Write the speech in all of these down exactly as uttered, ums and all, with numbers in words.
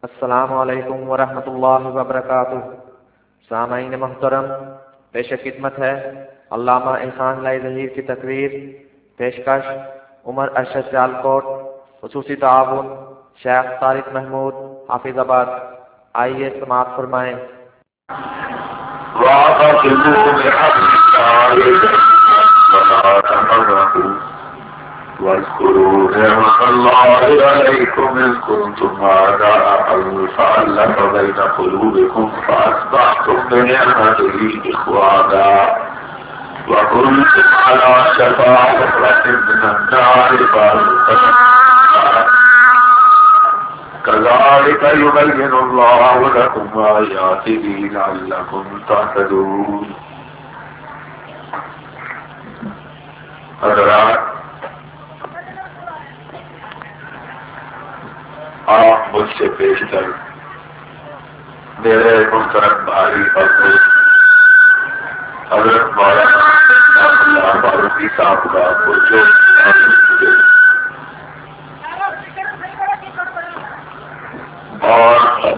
السلام علیکم ورحمۃ اللہ وبرکاتہ۔ سامعین محترم، پیش خدمت ہے علامہ احسان لائی ظہیر کی تقریر۔ پیشکش عمر ارشد سیالکوٹ، خصوصی تعاون شیخ طارق محمود حافظ آباد۔ آئیے سماعت فرمائیں۔ واذكروا نعمة الله عليكم إذ كنتم أعداء فألف بين قلوبكم فأصبحتم بنعمته إخوانا وكنتم على شفا حفرة من النار فأنقذكم كذلك يبين الله لكم آياته لعلكم تهتدون۔ حضرات، آپ مجھ سے پیش کر میرے محترم بھائی اور دوست حضرت مولانا اللہ فاروقی صاحب کا جو اور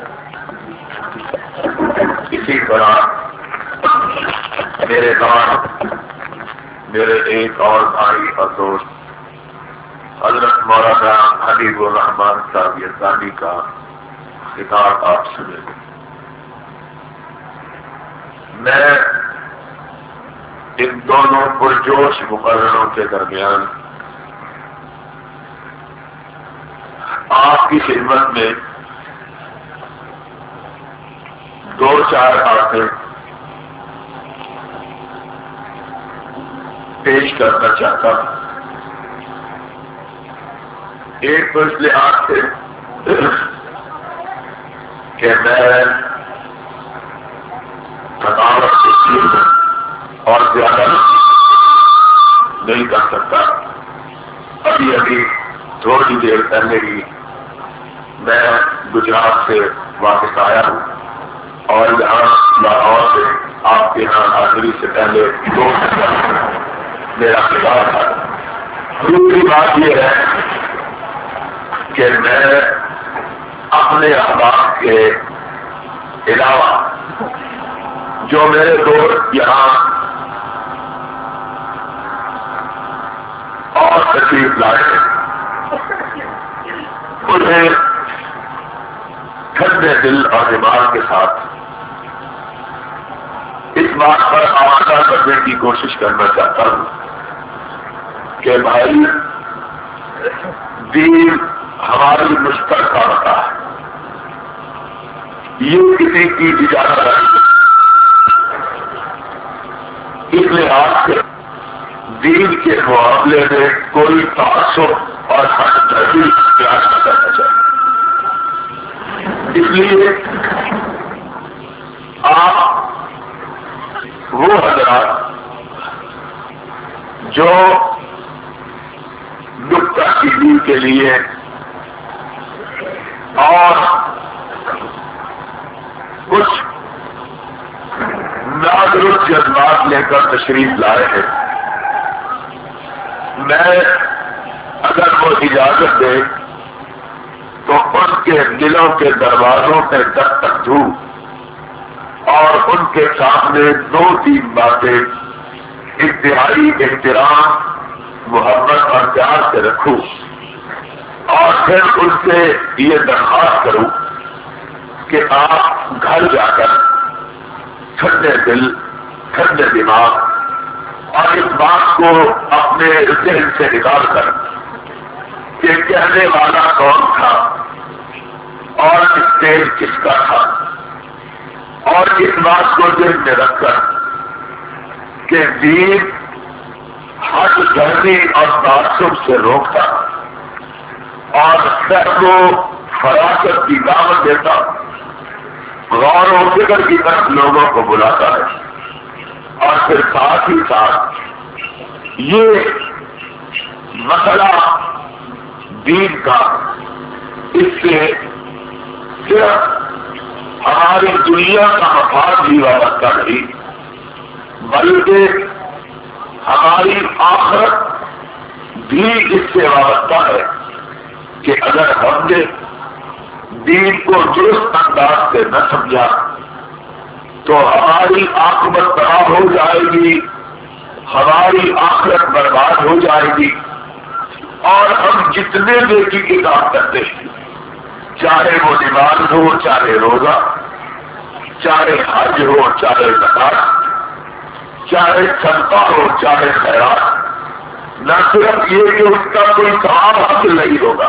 اسی طرح میرے بعد میرے ایک اور بھائی اور دوست حضرت مولانا حبیب الرحمان صاحب یزدانی کا خطاب آپ سنیں۔ میں ان دونوں پرجوش مقرروں کے درمیان آپ کی خدمت میں دو چار باتیں پیش کرنا چاہتا ہوں۔ ایک تو اس لحاظ سے کہ میں تھکاوٹ اور زیادہ نہیں کر سکتا۔ ابھی ابھی تھوڑی دیر پہلے ہی میں گجرات سے واپس آیا ہوں اور یہاں لاہور سے آپ کے یہاں حاضری سے پہلے دو میرا خطاب تھا۔ دوسری بات یہ ہے کہ میں اپنے احباب کے علاوہ جو میرے دوست یہاں اور تشریف لائے ہیں انہیں ٹھنڈے دل اور دماغ کے ساتھ اس بات پر آمادہ کرنے کی کوشش کرنا چاہتا ہوں کہ بھائی دین ہماری مشترکہ ہوتا ہے، یہ کسی کی اجازت نہیں۔ اس لحاظ سے دین کے معاملے میں کوئی تعصب اور حد درجی اختیار نہ کرنا چاہیے۔ اس لیے آپ وہ حضرات جو نکتہ چینی کے لیے اور کچھ نادرست جذبات لے کر تشریف لائے ہیں، میں اگر وہ اجازت دے تو ان کے دلوں کے دروازوں پہ دستک دوں اور ان کے سامنے دو تین باتیں انتہائی احترام، محبت اور پیار سے رکھوں اور پھر ان سے یہ درخواست کروں کہ آپ گھر جا کر ٹھنڈے دل، ٹھنڈے دماغ اور اس بات کو اپنے ذہن سے نکال کر کہ کہنے والا کون تھا اور اسٹیج کس کا تھا، اور اس بات کو ذہن میں رکھ کر کہ دین حد گردی اور تعصب سے روکتا اور سر کو فراست کی دعوت دیتا، غور و فکر کی طرف لوگوں کو بلاتا ہے، اور پھر ساتھ ہی ساتھ یہ مسئلہ دین کا اس سے صرف ہماری دنیا کا مفاد بھی وابستہ نہیں بلکہ ہماری آخرت بھی اس سے وابستہ ہے کہ اگر ہم نے دین کو درست انداز سے نہ سمجھا تو ہماری عاقبت خراب ہو جائے گی، ہماری آخرت برباد ہو جائے گی. اور ہم جتنے نیکی کے کام کرتے ہیں، چاہے وہ نماز ہو، چاہے روزہ، چاہے حج ہو، چاہے زکات، چاہے صدقہ ہو، چاہے خیرات، نہ صرف یہ کہ اس کا کوئی ثواب حاصل نہیں ہوگا،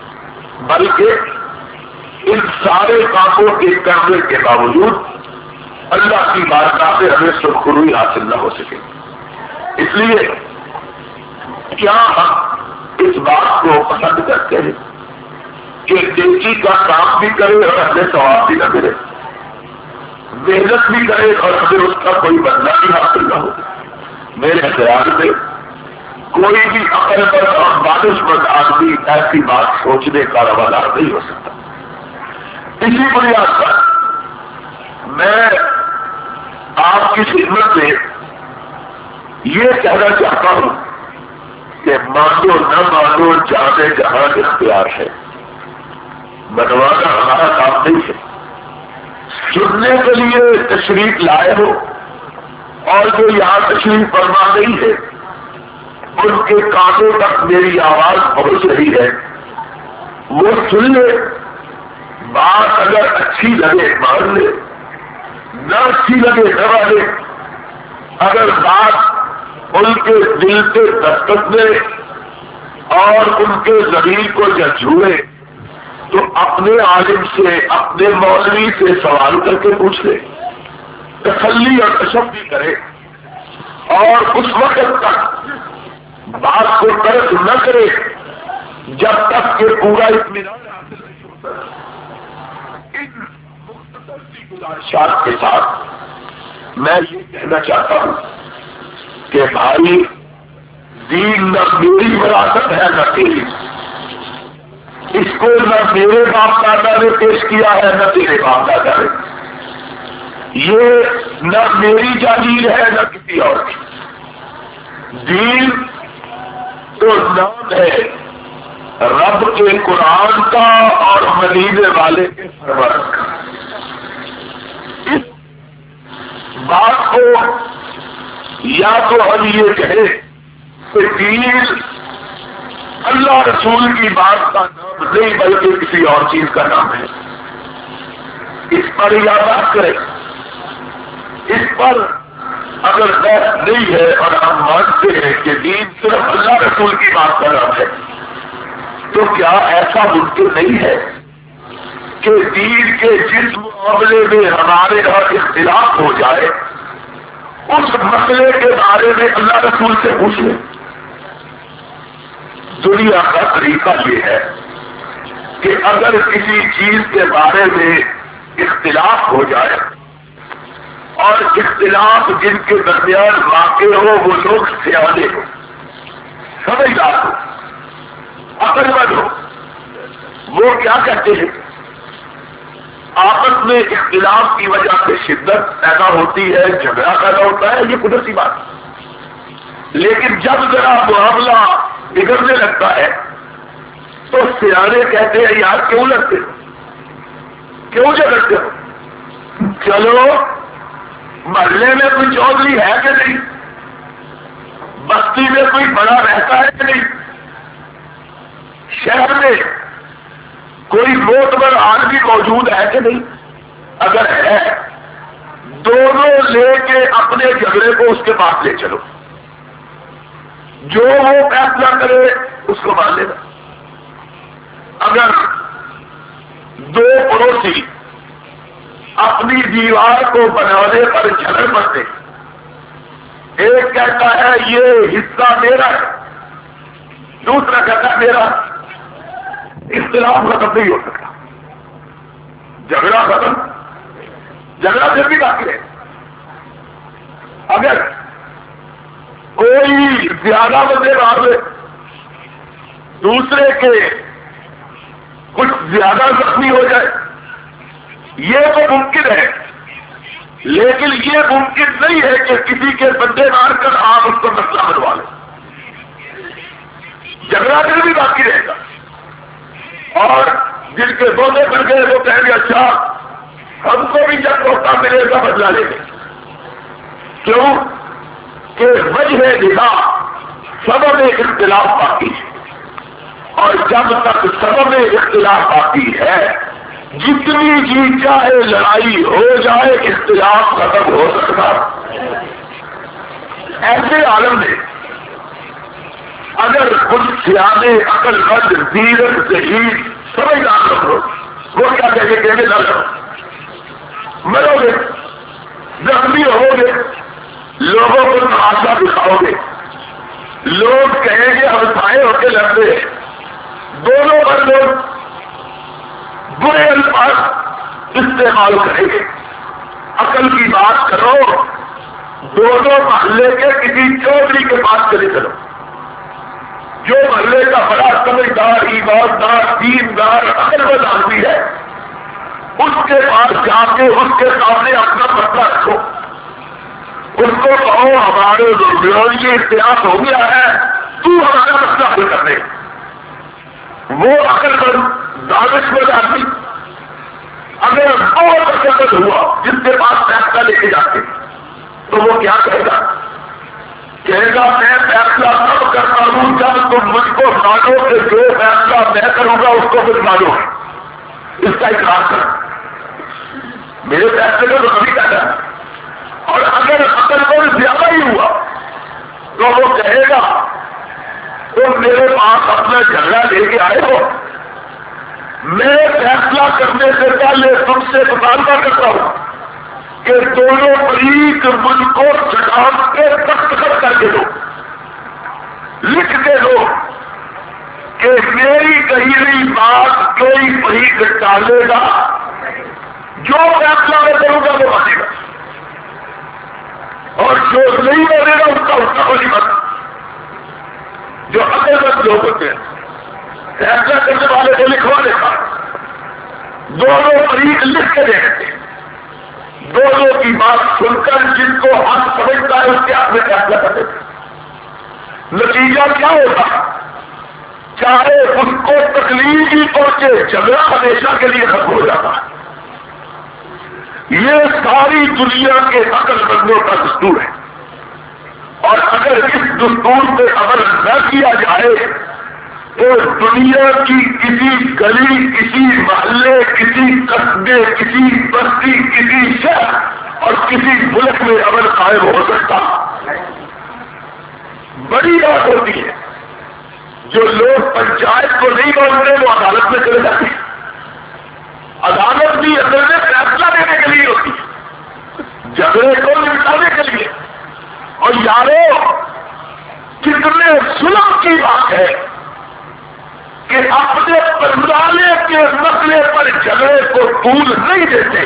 بلکہ ان سارے کاموں کے کرنے کے باوجود اللہ کی بارگاہ سے ہمیں سرخروئی حاصل نہ ہو سکے. اس لیے کیا ہم اس بات کو پسند کرتے ہیں کہ نیکی کا کام بھی کرے اور ہمیں ثواب بھی نہ ملے، محنت بھی کرے اور ہمیں اس کا کوئی بدلہ بھی حاصل نہ ہو؟ میرے خیال میں کوئی بھی عقل مند اور دانش مند آدمی ایسی بات سوچنے کا روادار نہیں ہو سکتا. اسی بنیاد پر میں آپ کی خدمت میں یہ کہنا چاہتا ہوں کہ مانو نہ مانو جانے جہاں اختیار ہے، بنوانا ہمارا کام نہیں ہے. سننے کے لیے تشریف لائے ہو اور جو یہاں تشریف فرما نہیں ہے ان کے کانوں تک میری آواز پہنچ رہی ہے، وہ سن لے، بات اگر اچھی لگے مان لے، نہ اچھی لگے نہ مانے. اگر بات ان کے دل سے دستک دے اور ان کے ضمیر کو جھنجھوڑے تو اپنے عالم سے، اپنے مولوی سے سوال کر کے پوچھ لے، تسلی اور تشفی کرے، اور اس وقت تک بات کو ترک نہ کرے جب تک کہ پورا اطمینان حاصل نہیں ہوتا. ان مختصر سی گزارشات کے ساتھ میں یہ کہنا چاہتا ہوں کہ بھائی، دین نہ میری وراثت ہے نہ تیری، اس کو نہ میرے باپ دادا نے پیش کیا ہے نہ تیرے باپ دادا نے، یہ نہ میری جاگیر ہے نہ کسی اور کی. دین تو نام ہے رب کے قرآن کا اور مدینے والے کے فرمان کا. اس بات کو یا تو ہم یہ کہیں کہ دین اللہ رسول کی بات کا نام نہیں بلکہ کسی اور چیز کا نام ہے، اس پر یا بات کریں. اس پر اگر بحث نہیں ہے اور ہم مانتے ہیں کہ دین صرف اللہ رسول کی بات کا نام ہے، تو کیا ایسا ممکن نہیں ہے کہ دین کے جس معاملے میں ہمارے یہاں اختلاف ہو جائے اس مسئلے کے بارے میں اللہ رسول سے پوچھ لیں؟ دنیا کا طریقہ یہ ہے کہ اگر کسی چیز کے بارے میں اختلاف ہو جائے اور اختلاف جن کے درمیان واقع ہو وہ لوگ سیانے ہو، سمجھدار ہو، عقل مند ہو، وہ کیا کہتے ہیں؟ آپس میں اختلاف کی وجہ سے شدت پیدا ہوتی ہے، جھگڑا پیدا ہوتا ہے، یہ قدرتی بات. لیکن جب ذرا معاملہ بگڑنے لگتا ہے تو سیانے کہتے ہیں یار کیوں لڑتے ہو، کیوں جھگڑتے ہو؟ چلو محلے میں کوئی چودھری ہے کہ نہیں، بستی میں کوئی بڑا رہتا ہے کہ نہیں، شہر میں کوئی معتبر آدمی موجود ہے کہ نہیں؟ اگر ہے دونوں لے کے اپنے جھگڑے کو اس کے پاس لے چلو، جو وہ فیصلہ کرے اس کو مان لینا. اگر دو پڑوسی اپنی دیوار کو بنانے پر جھگڑ پڑتے، ایک کہتا ہے یہ حصہ میرا ہے، دوسرا کہتا ہے میرا، اختلاف ختم نہیں ہو سکتا، جھگڑا ختم، جھگڑا پھر بھی باقی ہے. اگر کوئی زیادہ بندے مار لے، دوسرے کے کچھ زیادہ زخمی ہو جائے، یہ تو ممکن ہے، لیکن یہ ممکن نہیں ہے کہ کسی کے بندے مار کر آپ اس کو مسئلہ بنوا لیں، جھگڑا پھر بھی باقی رہے گا. اور جن کے بولے بن گئے وہ کہیں گے اچھا ہم کو بھی جب موقع ملے گا بدلا لیں گے. کیوں کہ وجہ نگاہ سبب اختلاف باقی ہے، اور جب تک سبب اختلاف باقی ہے جتنی جی چاہے لڑائی ہو جائے اختلاف ختم ہو سکتا. ایسے عالم میں اگر کچھ سیانے عقل مند زیرت ذہین سمجھدار لوگ ہو وہ کیا کہیں گے کہ نہ لڑو، مرو گے، زخمی ہو گے، لوگوں کو تماشا دکھاؤ گے، لوگ کہیں گے ہم سائے ہو کے لڑتے ہیں. دونوں پر لوگ برے الفاظ استعمال کریں گے. عقل کی بات کرو، دونوں محلے کے کسی چودھری کے پاس چلے چلو، جو محلے کا بڑا سمجھدار ایماندار دیندار عقل مند آدمی ہے اس کے پاس جا کے اس کے سامنے اپنا مسئلہ رکھو، اس کو کہو ہمارے درمیان یہ اختلاف ہو گیا ہے، تو ہمارا مسئلہ حل کر دے. وہ عقل مند دانشور آدمی اگر بہت عقل ہوا جس کے پاس فیصلہ لے کے جاتے تو وہ کیا کہے گا؟ کہے گا میں فیصلہ تب کرتا ہوں جب تم مجھ کو مانو کہ جو فیصلہ میں کروں گا اس کو مجھ مانو. اس کا اقرار کر میرے فیصلے کو تو کبھی کہتا ہے. اور اگر عقل کو زیادہ ہی ہوا تو وہ کہے گا تم میرے پاس اپنا جھگڑا لے کے آئے ہو، میں فیصلہ کرنے سے پہلے تم سے مطالبہ کرتا ہوں کہ دونوں فریق مجھ کو چٹان کے دستخط کر کے دو، لکھ کے دو کہ میری کہی ہوئی بات کوئی فریق ٹالے گا، جو فیصلہ میں کروں گا وہ مانے گا، اور جو نہیں مانے گا اس کا اس کا کوئی مت. جو عقل مند لوگ ہوتے ہیں فیصلہ کرنے والے کو لکھوا دیتا، دونوں فریق لکھ کے دیکھتے، دونوں کی بات سن کر جن کو حق سمجھتا ہے اس کے ہاتھ میں فیصلہ کر دیتے. نتیجہ کیا ہوگا؟ چاہے اس کو تکلیف ہی پہنچے جھگڑا ہمیشہ کے لیے ختم ہو جاتا ہے. یہ ساری دنیا کے عقل مندوں کا دستور ہے، اور اگر اس دستور پہ عمل نہ کیا جائے تو دنیا کی کسی گلی، کسی محلے، کسی قصبے، کسی بستی، کسی شہر اور کسی ملک میں عمل قائم ہو سکتا. بڑی بات ہوتی ہے جو لوگ پنچایت کو نہیں مانتے وہ عدالت میں چلے جاتے ہیں. عدالت بھی اصل میں فیصلہ دینے کے لیے ہوتی ہے، جھگڑے کو نمٹانے کے لیے. اور یارو کتنے ظلم کی بات ہے کہ اپنے پرندالے کے مسئلے پر جھگڑے کو طول نہیں دیتے،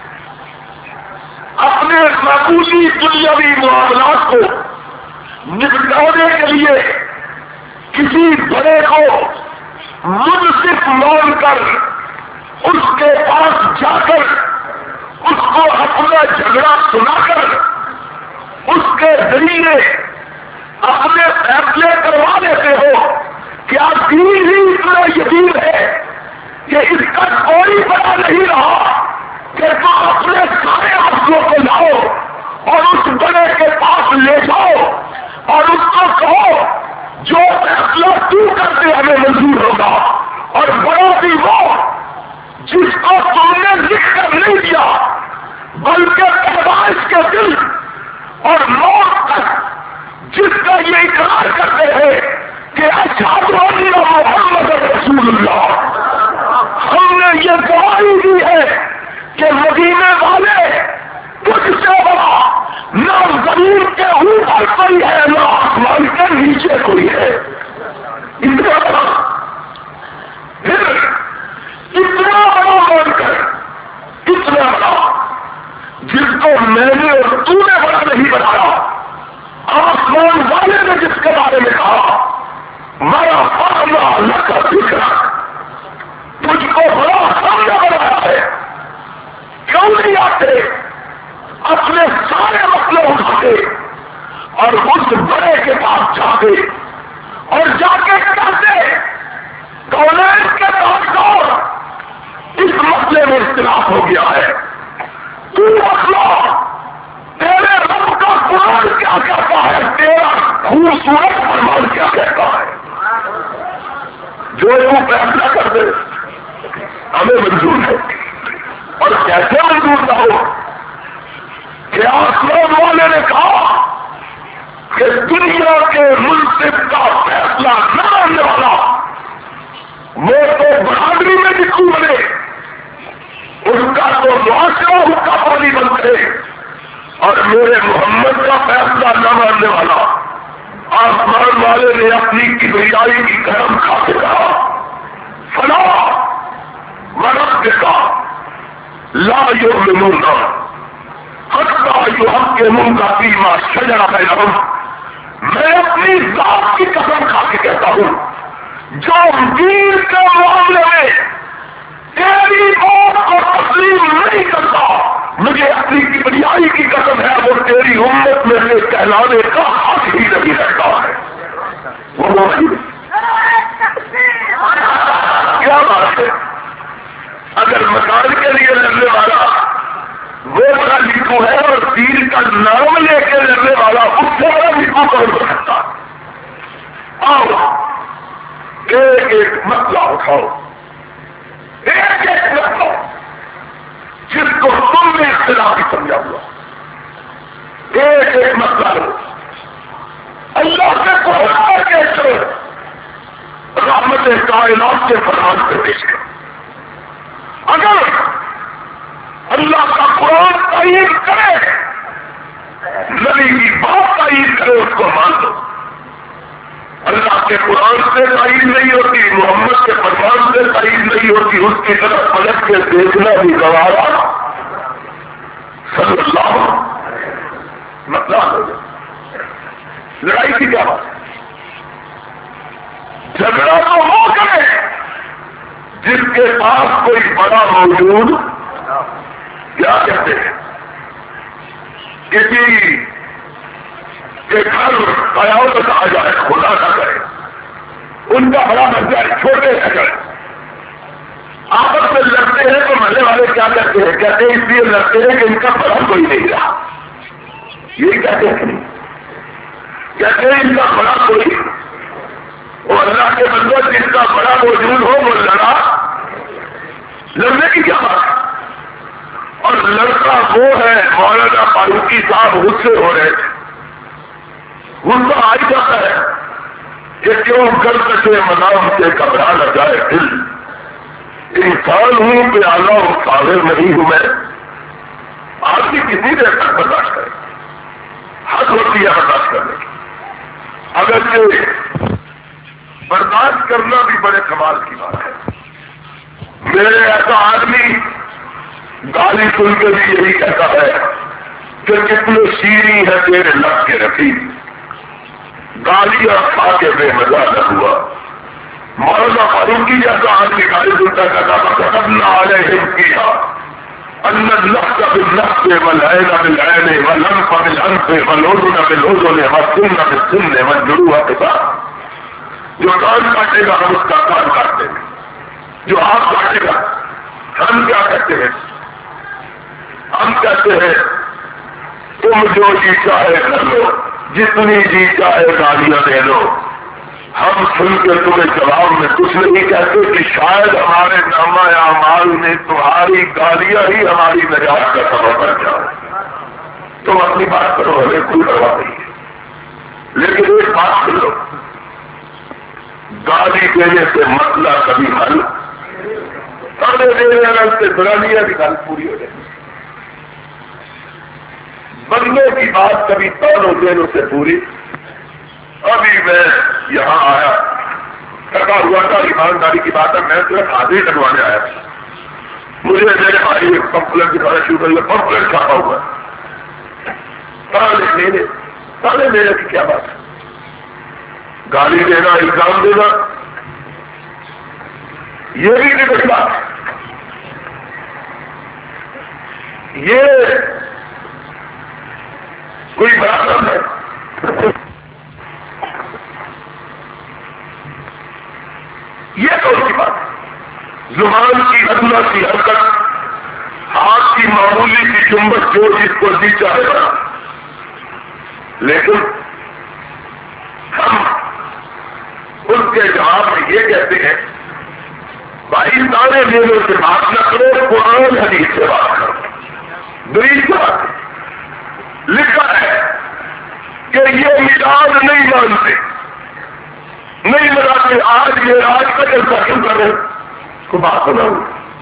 اپنے معمولی دنیاوی معاملات کو نپٹانے کے لیے کسی بڑے کو منصف مان کر اس کے پاس جا کر اس کو اپنا جھگڑا سنا کر اس کے ذریعے اپنے فیصلے کروا دیتے ہو. کیا دین ہی اتنا یقین ہے کہ اس کا کوئی بڑا نہیں رہا کہ تم اپنے سارے مسئلوں کو لاؤ اور اس بڑے کے پاس لے جاؤ اور اس کو کہو جو فیصلہ تو کرتے ہمیں منظور ہوگا. اور بڑا بھی وہ جس کو تم نے لکھ کر نہیں دیا بلکہ پیدائش کے دل اور موت تک جس کا یہ اقرار کرتے ہیں کہ اشہد ان محمد رسول اللہ. ہم نے یہ گواہی دی ہے کہ مدینے والے کچھ سے بڑا نہ زمین کے اوپر کوئی ہے نہ آسمان کے نیچے کوئی ہے. اتنا بڑا پھر اتنا بڑا مان کر اتنا بڑا جس کو میں نے اور تو نے بڑا نہیں بنایا، آسمان والے نے جس کے بارے میں کہا میرا فاصلہ اللہ کا ذکر تجھ کو بڑا سامنا بنایا ہے. کیوں نہیں آتے اپنے سارے مسئلے اٹھاتے اور اس بڑے کے پاس جاتے اور جا کے کہتے کونین کے بادشاہ مسئلے میں اختلاف ہو گیا ہے، تو مسئلہ تیرے رب کا قرآن کیا کہتا ہے، تیرا خوبصورت فرمان کیا کہتا ہے، جو تو فیصلہ کر دے ہمیں منظور ہے۔ اور کیسے منظور نہ ہو کہ آسمان والے نے کہا کہ دنیا کے منصف کا فیصلہ نہ ماننے والا وہ تو برادری میں لکھو بنے، اس کا تو معاشرہ اس کا پانی بنتے، اور میرے محمد کا فیصلہ نہ ماننے والا آسمان والے نے اپنی کبریائی کی قسم کھا کے کہا فلا ورب کا لا یؤمنون حتی یحکموک فیما شجر بینہم، میں اپنی ذات کی قسم کھا کے کہتا ہوں جو دین کے معاملے میں تیری موت کو تسلیم نہیں کرتا، مجھے اپنی کبریائی کی قسم ہے وہ تیری امت میں سے کہلانے کا حق ہی نہیں رہتا ہے۔ وہ کیا بات ہے؟ اگر مکان کے لیے لڑنے والا وہ بڑا لکھو ہے اور دین کا نام لے کے لڑنے والا اس سے بڑا لکھو کون ہو سکتا؟ آؤ ایک ایک مسئلہ اٹھاؤ، ایک ایک مسئلہ جس کو تم نے اختلاف سمجھا ہوا، ایک ایک مسئلہ لو، اللہ سے قرآن کے چلو، رحمت کائنات کے فرمان پہ پیش کرو۔ اگر اللہ کا قرآن تعین کرے، نبی کی بات تعین کرے، اس کو مان دو۔ اللہ کے قرآن سے تعین نہیں ہوتی، محمد کے فرمان سے تعین نہیں ہوتی، اس کی طرف پلٹ کے دیکھنا بھی گوارا صلی اللہ مطلب ہو جائے۔ لڑائی کی کیا بات ہے؟ جھگڑا تو وہ کرے جس کے پاس کوئی بڑا موجود کیا کہتے ہیں، کسی کے گھر قیامت آ جائے، خدا نہ کرے، ان کا بڑا بن جائے، چھوٹے نہ کرے، آپس میں لڑتے ہیں تو محلے والے کیا کہتے ہیں؟ کہتے ہیں اس لیے لڑتے ہیں کہ ان کا بڑا کوئی نہیں رہا، یہ کہتے ہیں نہیں، کہتے ہیں ان کا بڑا کوئی، وہ اللہ کے بندوں جن کا بڑا موجود ہو وہ لڑا، لڑنے کی کیا بات ہے؟ اور لڑکا وہ ہے، مولانا فاروقی صاحب غصے ہو رہے تھے، غصہ آ جاتا ہے کہ کیوں کر سکے مدام سے گھبرا نہ جائے دل، انسان ہوں کہ اعلیٰ و قادر نہیں ہوں میں، آپ کی کسی دیر تک برداشت کرے، حق ہوتی ہے برداشت کرنے کی، اگرچہ برداشت کرنا بھی بڑے کمال کی بات ہے۔ میرے ایسا آدمی گالی سن کے بھی یہی کہتا ہے کہ کتنے شیریں ہے تیرے لب کے رکھی، گالیاں کھا کے بے مزہ نہ ہوا۔ مولانا فاروقی جیسا آدمی گالی سنتا کہتا تھا قدمنا علیہم کیا ان النفس بالنفس والعین بالعین والانف بالانف والاذن بالاذن والسن بالسن والجروح قصاص، جو کان کاٹے گا ہم اس کا کان کاٹ دیں گے، جو آپ کاٹے گا ہم کیا کہتے ہیں؟ ہم کہتے ہیں تم جو جی چاہے کر لو، جتنی جی چاہے گالیاں دے لو، ہم سن کے تمہیں جواب میں کچھ نہیں کہتے کہ شاید ہمارے نامہ اعمال میں تمہاری گالیاں ہی ہماری نجات کا سبب بن جائے۔ تم اپنی بات کرو، ہمیں کوئی پرواہ نہیں ہے، لیکن ایک بات سن لو، گالی دینے سے مسئلہ کبھی حل، تانے دینے سے برادریاں کی گل پوری ہو جائے، بندوں کی بات کبھی تانوں دینوں سے پوری۔ ابھی میں یہاں آیا، تھکا ہوا تھا، ایمانداری کی بات ہے، میں صرف حاضری کروانے آیا، مجھے میرے بھائی ایک پمپلٹ دکھانا شروع کر لیا، پمپلٹ چھاپا ہوا تانے دینے، تانے دینے کی کیا بات ہے؟ گالی دینا، الزام دینا، یہ بھی نہیں بڑی بات ہے، یہ کوئی بڑا کام ہے؟ یہ کون سی بات ہے؟ زبان کی ادنا سی حرکت کی معمولی کی جنبش جو جس کو دی چاہے گا، لیکن ہم ان کے جواب میں یہ کہتے ہیں بھائی سارے میلوں سے بات نہ کرو، قرآن حدیث سے بات کرو۔ دلیل سے بات لکھا ہے کہ یہ میلاد نہیں مانتے، نہیں مناتے، آج یہ آج کا جلسہ کیوں کر رہے کو بات بناؤ،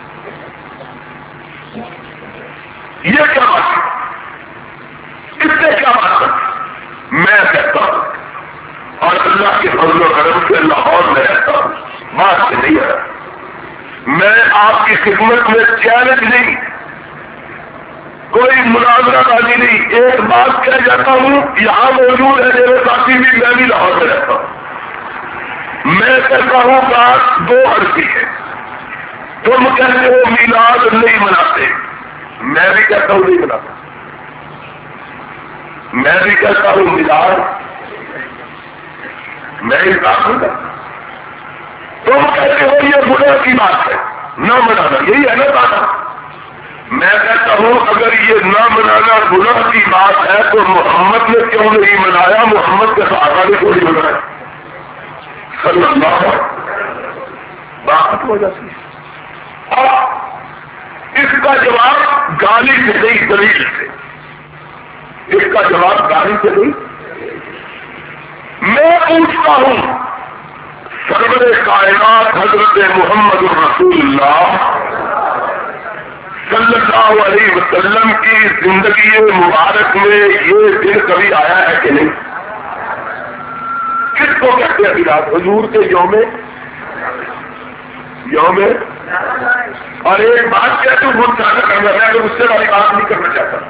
یہ کیا بات ہے؟ اس سے کیا بات ہے؟ میں کہتا ہوں اور اللہ کے فضل و کرم سے لاہور میں رہتا ہوں، بات سے نہیں ہے، میں آپ کی خدمت میں چیلنج نہیں، کوئی مناظرہ بازی نہیں، ایک بات کہہ جاتا ہوں، یہاں موجود ہے میرے ساتھی بھی، میں بھی لاہور میں رہتا ہوں، میں کہتا ہوں بات دو عرصی ہے، تم کہتے ہو میلاد نہیں مناتے، میں بھی کہتا ہوں نہیں مناتا، میں بھی کہتا ہوں میلاد میں اس بات نہیں کرتا، تم کہتے ہو یہ گناہ کی بات ہے نہ منانا، یہی ہے نا بات، میں کہتا ہوں اگر یہ نہ منانا گناہ کی بات ہے تو محمد نے کیوں نہیں منایا؟ محمد کے صحابہ نے کیوں نہیں منایا؟ صلی اللہ علیہ وسلم، بات ہو جاتی ہے۔ اور اس کا جواب گالی سے نہیں، دلیل سے، اس کا جواب گالی سے نہیں، میں پوچھتا ہوں سرور کائنات حضرت محمد رسول اللہ صلی اللہ علیہ وسلم کی زندگی مبارک میں یہ دن کبھی آیا ہے کہ نہیں؟ کس کو کہتے ہیں میلاد؟ حضور کے یوم یوم اور ایک بات کہتے ہیں خود کہنا کرنا ہے، اگر اس سے والی بات نہیں کرنا چاہتا،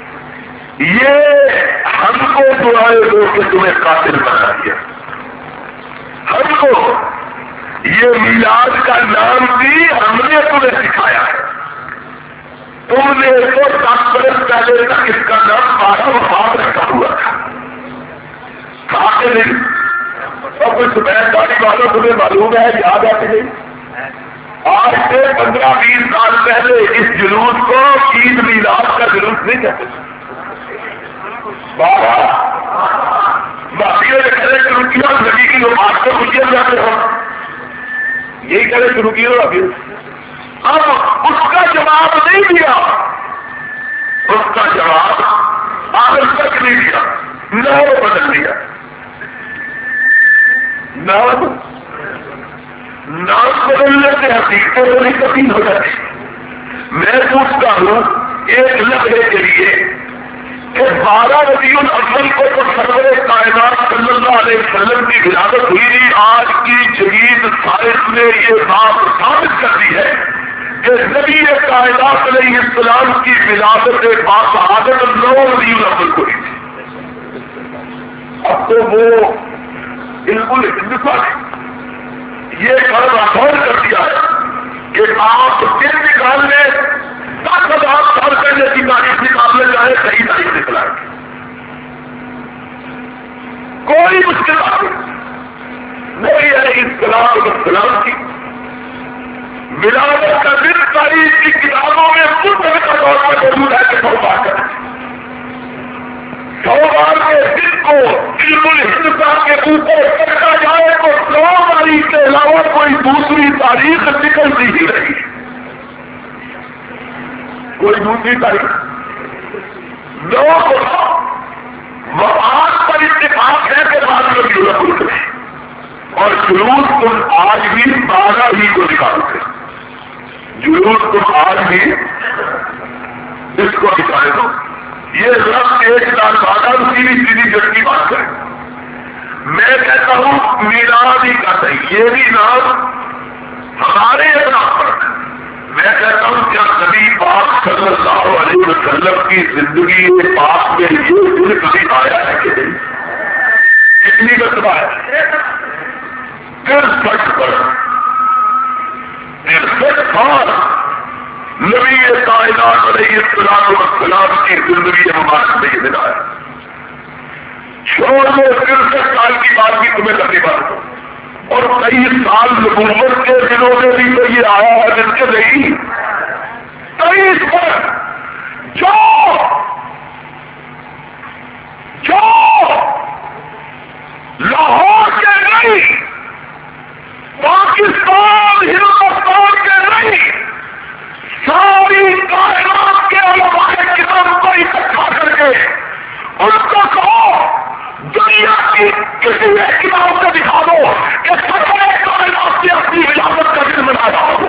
یہ ہم کو دعائیں دو کہ تمہیں قاتل بنا دیا، ہم کو یہ میلاد کا نام بھی ہم نے تمہیں سکھایا ہے، تم نے تو دس برس پہلے تک اس کا نام بارہ وفات رکھا ہوا تھا، کہا کہ نہیں؟ اور کچھ صبح داری والوں تمہیں معلوم ہے، یاد ہے کہ نہیں؟ آج سے پندرہ بیس سال پہلے اس جلوس کو عید میلاد کا جلوس نہیں کہتے، بابا باقی کہے کہ رکیوں نبی کی لوگ آپ کو رکیے جاتے ہو، یہی کہے کہ رکیے ابھی، اب اس کا جواب نہیں دیا، اس کا جواب آخر تک نہیں دیا، نام بدل دیا، نام نام بدلنے سے حقیقت نہیں تبدیل ہو جاتی۔ میں پوچھتا ہوں ایک لمحے کے لیے کہ بارہ ربیع الاول کو تو سرور کائنات صلی اللہ علیہ وسلم کی ولادت ہوئی تھی، آج کی جدید سائنس نے یہ بات ثابت کر دی ہے کہ نبی کائنات علیہ السلام کی ولادت باصحابت نو ربیع الاول کو ہوئی تھی۔ اب تو وہ بالکل ہندوستان یہ قرض آسان کر دیا ہے کہ آپ دن نکال لیں، دس ہزار سال پہلے کی تاریخ نکال لے جائے، صحیح تاریخ نکلا ہے، کوئی مشکل نہیں ہے۔ انقلاب اسلام کی ولادت کا دن تاریخ کی کتابوں میں مدد کا طور پر موجود ہے کہ سو بار کا سو بار کے دن کو بالکل ہندوستان کے اوپر رکھا جائے تو سو تاریخ کے علاوہ کوئی دوسری تاریخ نکلتی ہی نہیں، کوئی دوسری تاریخ نو کو وفات پر اتفاق ہے کہ بعد میں بھی ملک میں، اور جلوس تم آج بھی بارہ ہی کو نکالتے، جلوس تم آج بھی اس کو نکالے دو، یہ رقم ایک سال بعد اسی بھی سیدھی جٹ کی بات ہے۔ میں کہتا ہوں میلاد ہی کا صحیح، یہ بھی نام ہمارے نام پر، میں کہتا ہوں کیا نبی پاک صلی اللہ علیہ وسلم کی زندگی پاک میں یہ دن کبھی آیا ہے کہ نہیں؟ کتنی مرتبہ ہے؟ ترسٹھ پر ترسٹھ سال نبی کائنات علیہ السلام والسلام کی زندگی مبارک میں یہ دن آیا، چھوڑ دو ترسٹھ سال کی بات بھی تمہیں کرنی بات ہو، اور کئی سال نبوت کے دنوں میں بھی تو یہ آیا ہے جن کے نہیں، تیئیس پر جو جو لاہور کے نہیں، پاکستان ہندوستان کے نہیں، ساری کائنات کے علماء کرام کو اکٹھا کر کے ان کو کہو دنیا کی کسی ایک کتاب کو دکھا دو کہ سارے کائنات سے اپنی ولادت کا دن منایا ہو.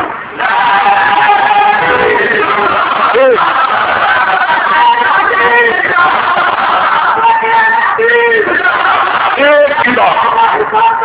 ایک کتاب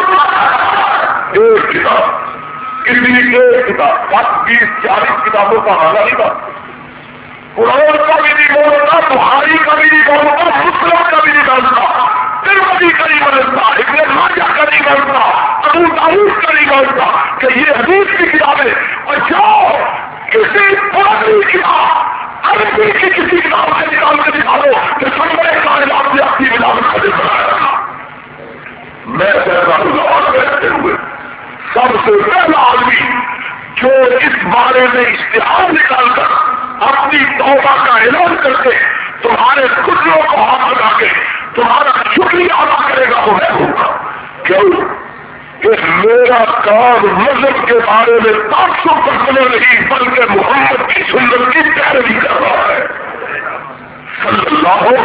ایک کتاب کتنی ایک کتاب دس بیس چالیس کتابوں کا حوالہ نہیں تھا. قرآن کا بھی نہیں بولتا، بخاری کا بھی نہیں بولتا، مسلم کا بھی نہیں بولتا، ترمذی کا نہیں بولتا، ابن ماجہ کا نہیں بولتا، ابو داؤد کا نہیں بولتا کہ یہ حدیث کی کتابیں. اور جو کسی پرانی کتاب عربی کی کسی کتاب سے نکال کے دکھا دو کہ سرور کائنات نے اپنی ولادت کا دن بنایا. میں کہتا ہوں اور بیٹھتے ہوئے سب سے پہلا آدمی جو اس بارے میں اشتہار نکال کر اپنی توبہ کا اعلان کر کے تمہارے خدیوں کو ہاتھ لگا کے تمہارا شکریہ ادا کرے گا وہ میں ہوں گا. کیوں کہ میرا کام مذہب کے بارے میں تعصب کرنے نہیں بلکہ محمد کی سنت کی پیروی کر رہا ہے صلی اللہ ہو.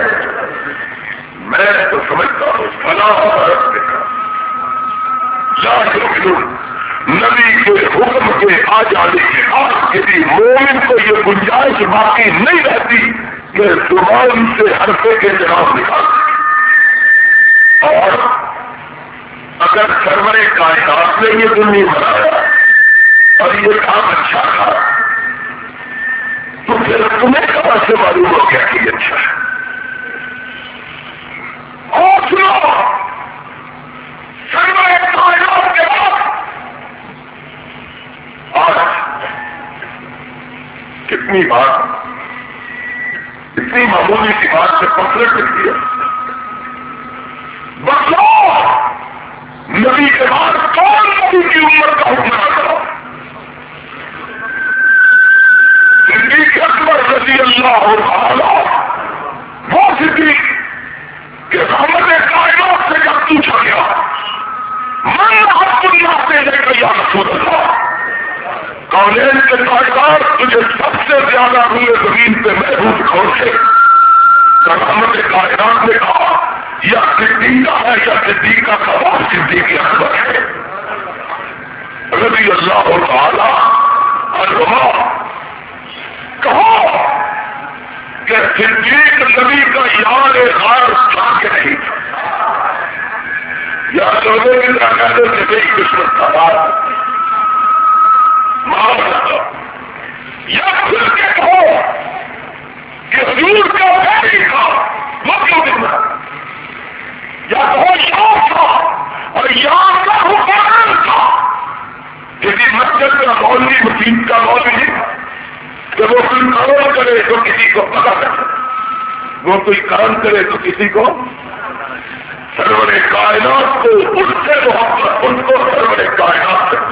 میں تو سمجھتا ہوں فلاح لاکھ نبی کے حکم کے آ جانے کے بعد کسی مومن کو یہ گنجائش باقی نہیں رہتی کہ زبان سے حرفے کے جواب نکال. اور اگر سرور کائنات نے یہ دن نہیں بنایا اور یہ کام اچھا تھا تو پھر تمہیں کہاں سے معلوم ہو گیا کہ یہ اچھا ہے؟ اور سنو سرور کائنات کے بعد آج کتنی بات اتنی معمولی سی بات سے پکڑ سکتی ہے. بتلاؤ نبی کے بعد کون نبی کی امت کا حکمران کرو؟ صدیق اکبر رضی اللہ تعالی وہ صدیق کہ رحمت کائنات سے جب پوچھا گیا من حق اللہ سے لے کر یا رسول اللہ کالج کے تاجدار تجھے سب سے زیادہ روئے زمین پہ محبوب کون سے؟ رحمت کائنات نے کہا یا صدیقہ ہے یا صدیقہ کا باپ صدیق اکبر ہے رضی اللہ تعالی عنہ. کہو کہ صدیق نبی کا یار غار تھا کہ نہیں تھا؟ یا لوگوں کی طرح کہتے تھے کہ قسمت کا بات یا پھر کے کہو کہ حضور کا پیاری تھا وہ کیوں نہیں بنا؟ یا کہو یار تھا اور یار کا حکمران تھا. کسی مسجد کا مولوی مسجد کا مولوی نہیں کہ وہ کوئی کام کرے تو کسی کو پتا کرے، وہ کوئی کام کرے تو کسی کو. سرور کائنات کو ان سے محبت، ان کو سرور کائنات سے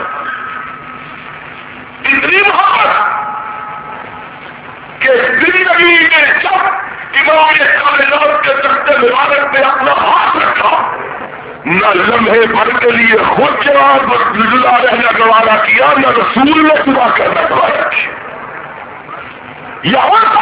اتنی محبت کہ زندگی میں جب امام کائنات کے تخت مبارک میں اپنا ہاتھ رکھا نہ لمحے بھر کے لیے خود جواب جدا رہنا گوارا کیا، نہ رسول نے دعا کرنا گوارا کیا. یہاں